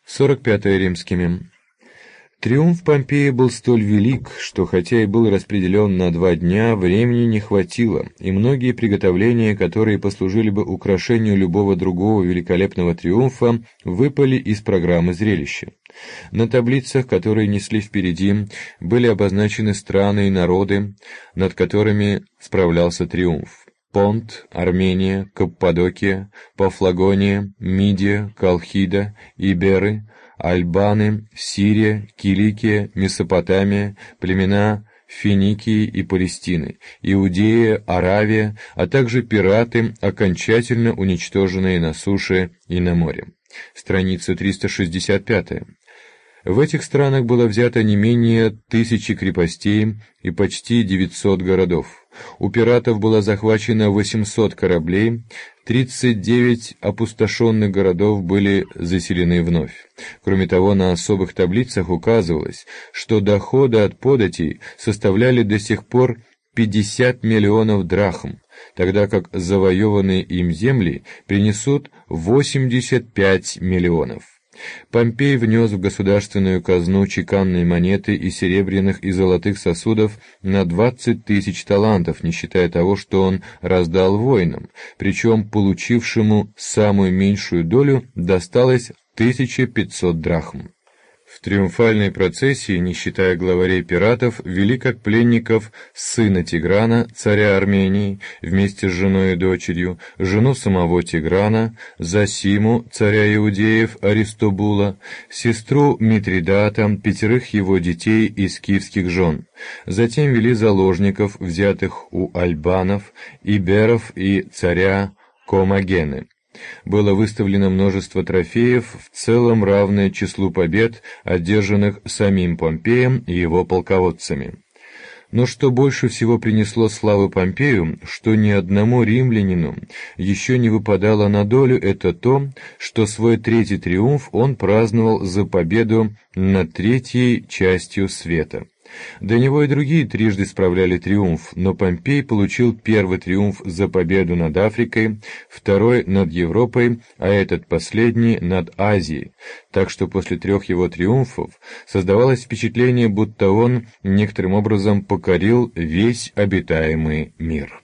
45 римскими. Триумф Помпея был столь велик, что хотя и был распределен на 2 дня, времени не хватило, и многие приготовления, которые послужили бы украшению любого другого великолепного триумфа, выпали из программы зрелища. На таблицах, которые несли впереди, были обозначены страны и народы, над которыми справлялся триумф. Понт, Армения, Каппадокия, Пафлагония, Мидия, Колхида, Иберы, Альбаны, Сирия, Киликия, Месопотамия, племена Финикии и Палестины, Иудея, Аравия, а также пираты, окончательно уничтоженные на суше и на море. Страница 365. В этих странах было взято не менее 1000 крепостей и почти 900 городов. У пиратов было захвачено 800 кораблей, 39 опустошенных городов были заселены вновь. Кроме того, на особых таблицах указывалось, что доходы от податей составляли до сих пор 50 миллионов драхм, тогда как завоеванные им земли принесут 85 миллионов. Помпей внес в государственную казну чеканные монеты из серебряных и золотых сосудов на 20 000 талантов, не считая того, что он раздал воинам, причем получившему самую меньшую долю досталось 1500 драхм. В триумфальной процессии, не считая главарей пиратов, вели как пленников сына Тиграна, царя Армении, вместе с женой и дочерью, жену самого Тиграна, Зосиму, царя иудеев, Аристобула, сестру Митридата, 5 его детей и скифских жен. Затем вели заложников, взятых у альбанов, иберов и царя Комагены. Было выставлено множество трофеев, в целом равное числу побед, одержанных самим Помпеем и его полководцами. Но что больше всего принесло славы Помпею, что ни одному римлянину еще не выпадало на долю, это то, что свой 3-й триумф он праздновал за победу над 3-й частью света. До него и другие трижды справляли триумф, но Помпей получил 1-й триумф за победу над Африкой, 2-й над Европой, а этот последний над Азией, так что после 3 его триумфов создавалось впечатление, будто он некоторым образом покорил весь обитаемый мир.